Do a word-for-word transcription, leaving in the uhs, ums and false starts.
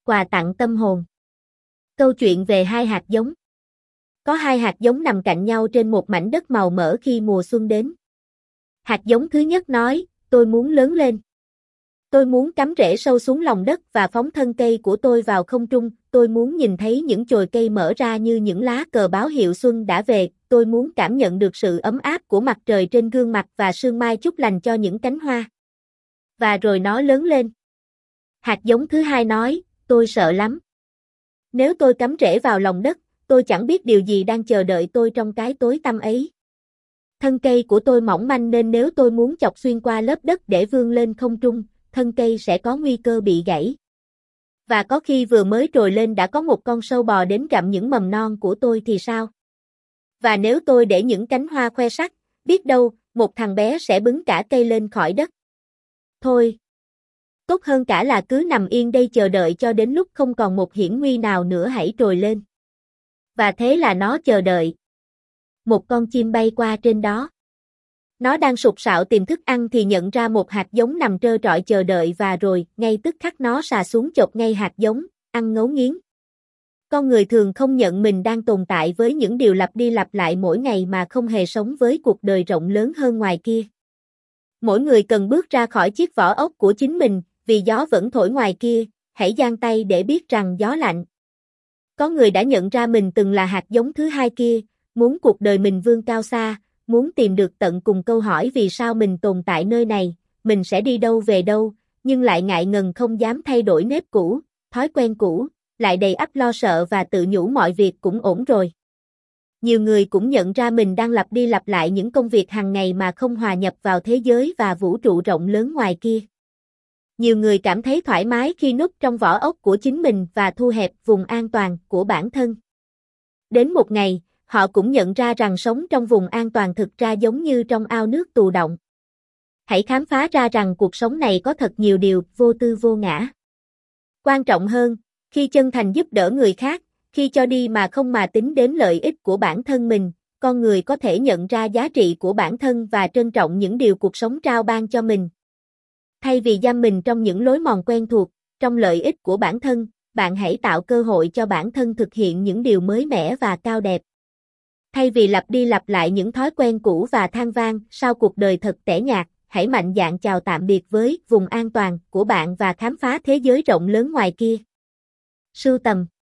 Quà tặng tâm hồn. Câu chuyện về hai hạt giống. Có hai hạt giống nằm cạnh nhau trên một mảnh đất màu mỡ khi mùa xuân đến. Hạt giống thứ nhất nói, tôi muốn lớn lên. Tôi muốn cắm rễ sâu xuống lòng đất và phóng thân cây của tôi vào không trung. Tôi muốn nhìn thấy những chồi cây mở ra như những lá cờ báo hiệu xuân đã về. Tôi muốn cảm nhận được sự ấm áp của mặt trời trên gương mặt và sương mai chúc lành cho những cánh hoa. Và rồi nó lớn lên. Hạt giống thứ hai nói, tôi sợ lắm. Nếu tôi cắm rễ vào lòng đất, tôi chẳng biết điều gì đang chờ đợi tôi trong cái tối tăm ấy. Thân cây của tôi mỏng manh nên nếu tôi muốn chọc xuyên qua lớp đất để vươn lên không trung, thân cây sẽ có nguy cơ bị gãy. Và có khi vừa mới trồi lên đã có một con sâu bò đến gặm những mầm non của tôi thì sao? Và nếu tôi để những cánh hoa khoe sắc, biết đâu, một thằng bé sẽ bứng cả cây lên khỏi đất. Thôi, tốt hơn cả là cứ nằm yên đây chờ đợi cho đến lúc không còn một hiểm nguy nào nữa hãy trồi lên. Và thế là nó chờ đợi. Một con chim bay qua trên đó. Nó đang sục sạo tìm thức ăn thì nhận ra một hạt giống nằm trơ trọi chờ đợi và rồi, ngay tức khắc nó sà xuống chộp ngay hạt giống, ăn ngấu nghiến. Con người thường không nhận mình đang tồn tại với những điều lặp đi lặp lại mỗi ngày mà không hề sống với cuộc đời rộng lớn hơn ngoài kia. Mỗi người cần bước ra khỏi chiếc vỏ ốc của chính mình, vì gió vẫn thổi ngoài kia, hãy giang tay để biết rằng gió lạnh. Có người đã nhận ra mình từng là hạt giống thứ hai kia, muốn cuộc đời mình vươn cao xa, muốn tìm được tận cùng câu hỏi vì sao mình tồn tại nơi này, mình sẽ đi đâu về đâu, nhưng lại ngại ngần không dám thay đổi nếp cũ, thói quen cũ, lại đầy ắp lo sợ và tự nhủ mọi việc cũng ổn rồi. Nhiều người cũng nhận ra mình đang lặp đi lặp lại những công việc hàng ngày mà không hòa nhập vào thế giới và vũ trụ rộng lớn ngoài kia. Nhiều người cảm thấy thoải mái khi núp trong vỏ ốc của chính mình và thu hẹp vùng an toàn của bản thân. Đến một ngày, họ cũng nhận ra rằng sống trong vùng an toàn thực ra giống như trong ao nước tù động. Hãy khám phá ra rằng cuộc sống này có thật nhiều điều vô tư vô ngã. Quan trọng hơn, khi chân thành giúp đỡ người khác, khi cho đi mà không mà tính đến lợi ích của bản thân mình, con người có thể nhận ra giá trị của bản thân và trân trọng những điều cuộc sống trao ban cho mình. Thay vì giam mình trong những lối mòn quen thuộc, trong lợi ích của bản thân, bạn hãy tạo cơ hội cho bản thân thực hiện những điều mới mẻ và cao đẹp. Thay vì lặp đi lặp lại những thói quen cũ và than vang sau cuộc đời thật tẻ nhạt, hãy mạnh dạn chào tạm biệt với vùng an toàn của bạn và khám phá thế giới rộng lớn ngoài kia. Sưu tầm